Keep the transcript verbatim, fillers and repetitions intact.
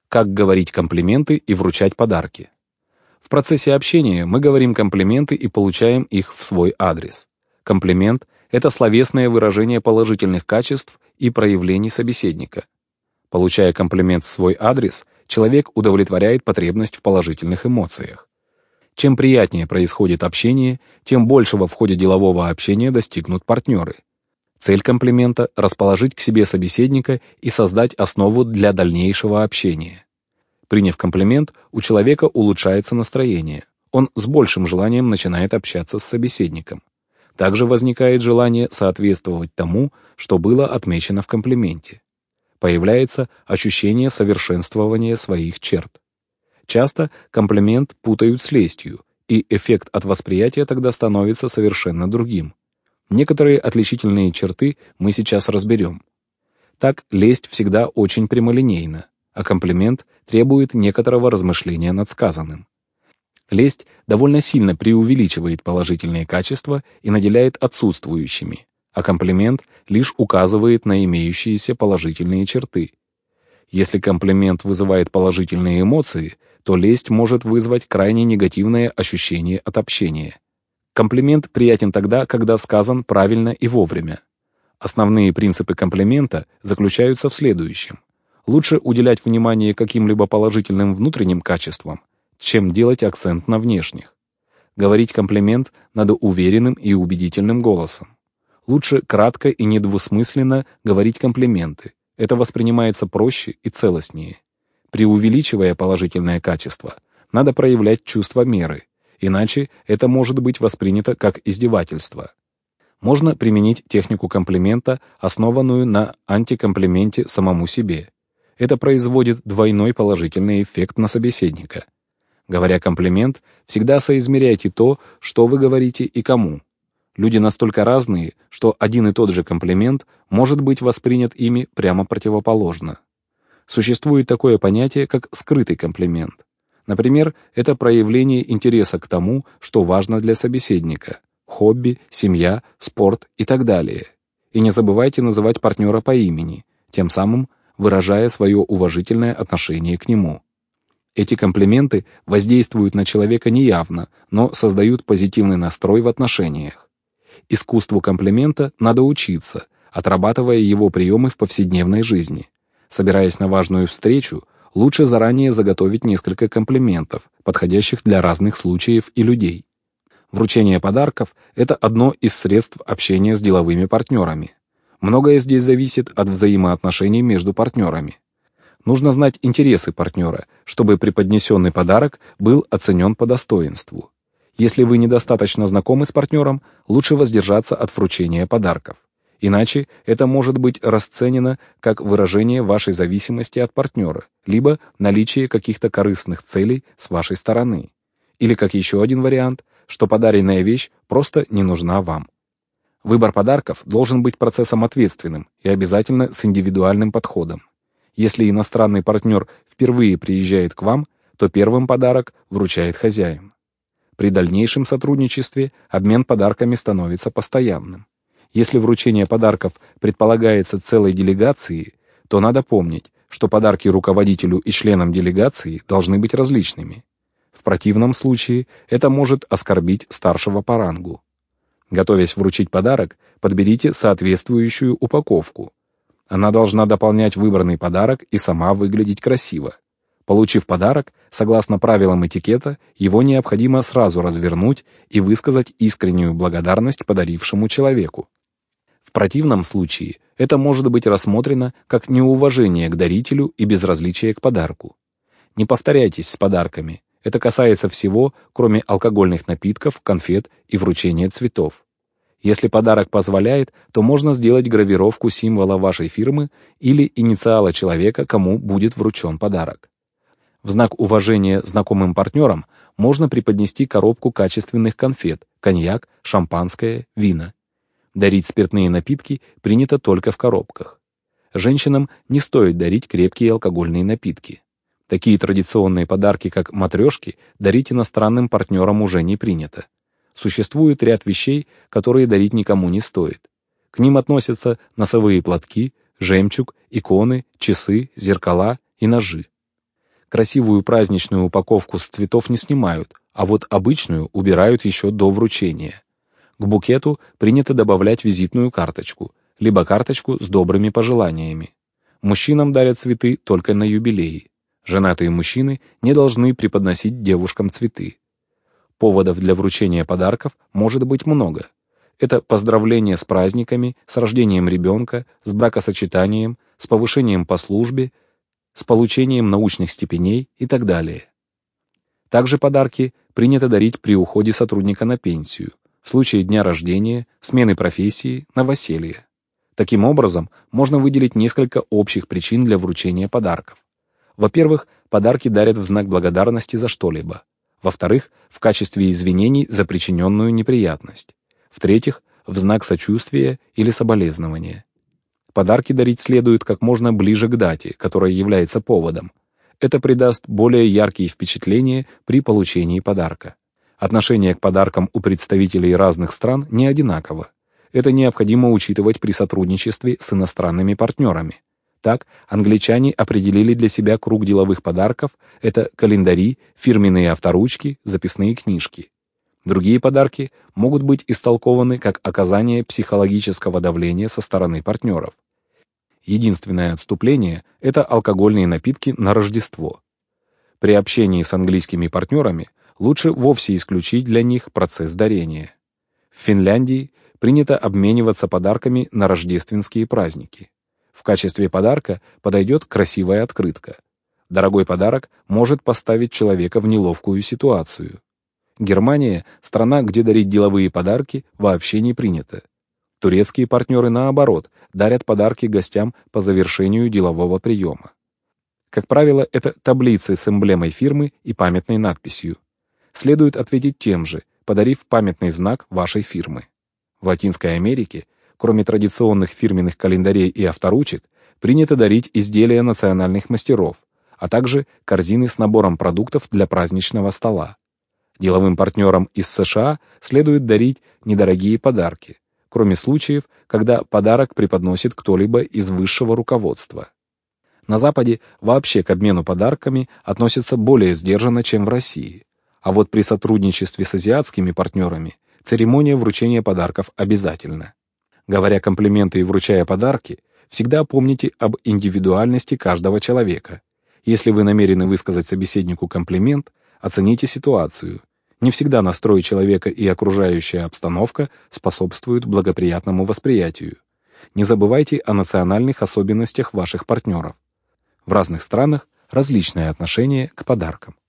Как говорить комплименты и вручать подарки. В процессе общения мы говорим комплименты и получаем их в свой адрес. Комплимент — это словесное выражение положительных качеств и проявлений собеседника. Получая комплимент в свой адрес, человек удовлетворяет потребность в положительных эмоциях. Чем приятнее происходит общение, тем большего в ходе делового общения достигнут партнеры. Цель комплимента — расположить к себе собеседника и создать основу для дальнейшего общения. Приняв комплимент, у человека улучшается настроение. Он с большим желанием начинает общаться с собеседником. Также возникает желание соответствовать тому, что было отмечено в комплименте. Появляется ощущение совершенствования своих черт. Часто комплимент путают с лестью, и эффект от восприятия тогда становится совершенно другим. Некоторые отличительные черты мы сейчас разберем. Так, лесть всегда очень прямолинейна, а комплимент требует некоторого размышления над сказанным. Лесть довольно сильно преувеличивает положительные качества и наделяет отсутствующими, а комплимент лишь указывает на имеющиеся положительные черты. Если комплимент вызывает положительные эмоции, то лесть может вызвать крайне негативное ощущение от общения. Комплимент приятен тогда, когда сказан правильно и вовремя. Основные принципы комплимента заключаются в следующем. Лучше уделять внимание каким-либо положительным внутренним качествам, чем делать акцент на внешних. Говорить комплимент надо уверенным и убедительным голосом. Лучше кратко и недвусмысленно говорить комплименты. Это воспринимается проще и целостнее. Преувеличивая положительное качество, надо проявлять чувство меры, иначе это может быть воспринято как издевательство. Можно применить технику комплимента, основанную на антикомплименте самому себе. Это производит двойной положительный эффект на собеседника. Говоря комплимент, всегда соизмеряйте то, что вы говорите и кому. Люди настолько разные, что один и тот же комплимент может быть воспринят ими прямо противоположно. Существует такое понятие, как скрытый комплимент. Например, это проявление интереса к тому, что важно для собеседника – хобби, семья, спорт и так далее. И не забывайте называть партнера по имени, тем самым выражая свое уважительное отношение к нему. Эти комплименты воздействуют на человека неявно, но создают позитивный настрой в отношениях. Искусству комплимента надо учиться, отрабатывая его приемы в повседневной жизни. Собираясь на важную встречу, лучше заранее заготовить несколько комплиментов, подходящих для разных случаев и людей. Вручение подарков – это одно из средств общения с деловыми партнерами. Многое здесь зависит от взаимоотношений между партнерами. Нужно знать интересы партнера, чтобы преподнесенный подарок был оценен по достоинству. Если вы недостаточно знакомы с партнером, лучше воздержаться от вручения подарков. Иначе это может быть расценено как выражение вашей зависимости от партнера, либо наличие каких-то корыстных целей с вашей стороны. Или как еще один вариант, что подаренная вещь просто не нужна вам. Выбор подарков должен быть процессом ответственным и обязательно с индивидуальным подходом. Если иностранный партнер впервые приезжает к вам, то первым подарок вручает хозяин. При дальнейшем сотрудничестве обмен подарками становится постоянным. Если вручение подарков предполагается целой делегации, то надо помнить, что подарки руководителю и членам делегации должны быть различными. В противном случае это может оскорбить старшего по рангу. Готовясь вручить подарок, подберите соответствующую упаковку. Она должна дополнять выбранный подарок и сама выглядеть красиво. Получив подарок, согласно правилам этикета, его необходимо сразу развернуть и высказать искреннюю благодарность подарившему человеку. В противном случае это может быть рассмотрено как неуважение к дарителю и безразличие к подарку. Не повторяйтесь с подарками. Это касается всего, кроме алкогольных напитков, конфет и вручения цветов. Если подарок позволяет, то можно сделать гравировку символа вашей фирмы или инициала человека, кому будет вручен подарок. В знак уважения знакомым партнерам можно преподнести коробку качественных конфет, коньяк, шампанское, вина. Дарить спиртные напитки принято только в коробках. Женщинам не стоит дарить крепкие алкогольные напитки. Такие традиционные подарки, как матрешки, дарить иностранным партнерам уже не принято. Существует ряд вещей, которые дарить никому не стоит. К ним относятся носовые платки, жемчуг, иконы, часы, зеркала и ножи. Красивую праздничную упаковку с цветов не снимают, а вот обычную убирают еще до вручения. К букету принято добавлять визитную карточку, либо карточку с добрыми пожеланиями. Мужчинам дарят цветы только на юбилеи. Женатые мужчины не должны преподносить девушкам цветы. Поводов для вручения подарков может быть много. Это поздравления с праздниками, с рождением ребенка, с бракосочетанием, с повышением по службе, с получением научных степеней и так далее. Также подарки принято дарить при уходе сотрудника на пенсию, в случае дня рождения, смены профессии, новоселья. Таким образом, можно выделить несколько общих причин для вручения подарков. Во-первых, подарки дарят в знак благодарности за что-либо. Во-вторых, в качестве извинений за причиненную неприятность. В-третьих, в знак сочувствия или соболезнования. Подарки дарить следует как можно ближе к дате, которая является поводом. Это придаст более яркие впечатления при получении подарка. Отношение к подаркам у представителей разных стран не одинаково. Это необходимо учитывать при сотрудничестве с иностранными партнерами. Так, англичане определили для себя круг деловых подарков – это календари, фирменные авторучки, записные книжки. Другие подарки могут быть истолкованы как оказание психологического давления со стороны партнеров. Единственное отступление – это алкогольные напитки на Рождество. При общении с английскими партнерами лучше вовсе исключить для них процесс дарения. В Финляндии принято обмениваться подарками на рождественские праздники. В качестве подарка подойдет красивая открытка. Дорогой подарок может поставить человека в неловкую ситуацию. Германия – страна, где дарить деловые подарки вообще не принято. Турецкие партнеры, наоборот, дарят подарки гостям по завершению делового приема. Как правило, это таблицы с эмблемой фирмы и памятной надписью. Следует ответить тем же, подарив памятный знак вашей фирмы. В Латинской Америке, кроме традиционных фирменных календарей и авторучек, принято дарить изделия национальных мастеров, а также корзины с набором продуктов для праздничного стола. Деловым партнерам из США следует дарить недорогие подарки, кроме случаев, когда подарок преподносит кто-либо из высшего руководства. На Западе вообще к обмену подарками относятся более сдержанно, чем в России. А вот при сотрудничестве с азиатскими партнерами церемония вручения подарков обязательна. Говоря комплименты и вручая подарки, всегда помните об индивидуальности каждого человека. Если вы намерены высказать собеседнику комплимент, оцените ситуацию. Не всегда настрой человека и окружающая обстановка способствуют благоприятному восприятию. Не забывайте о национальных особенностях ваших партнеров. В разных странах различное отношение к подаркам.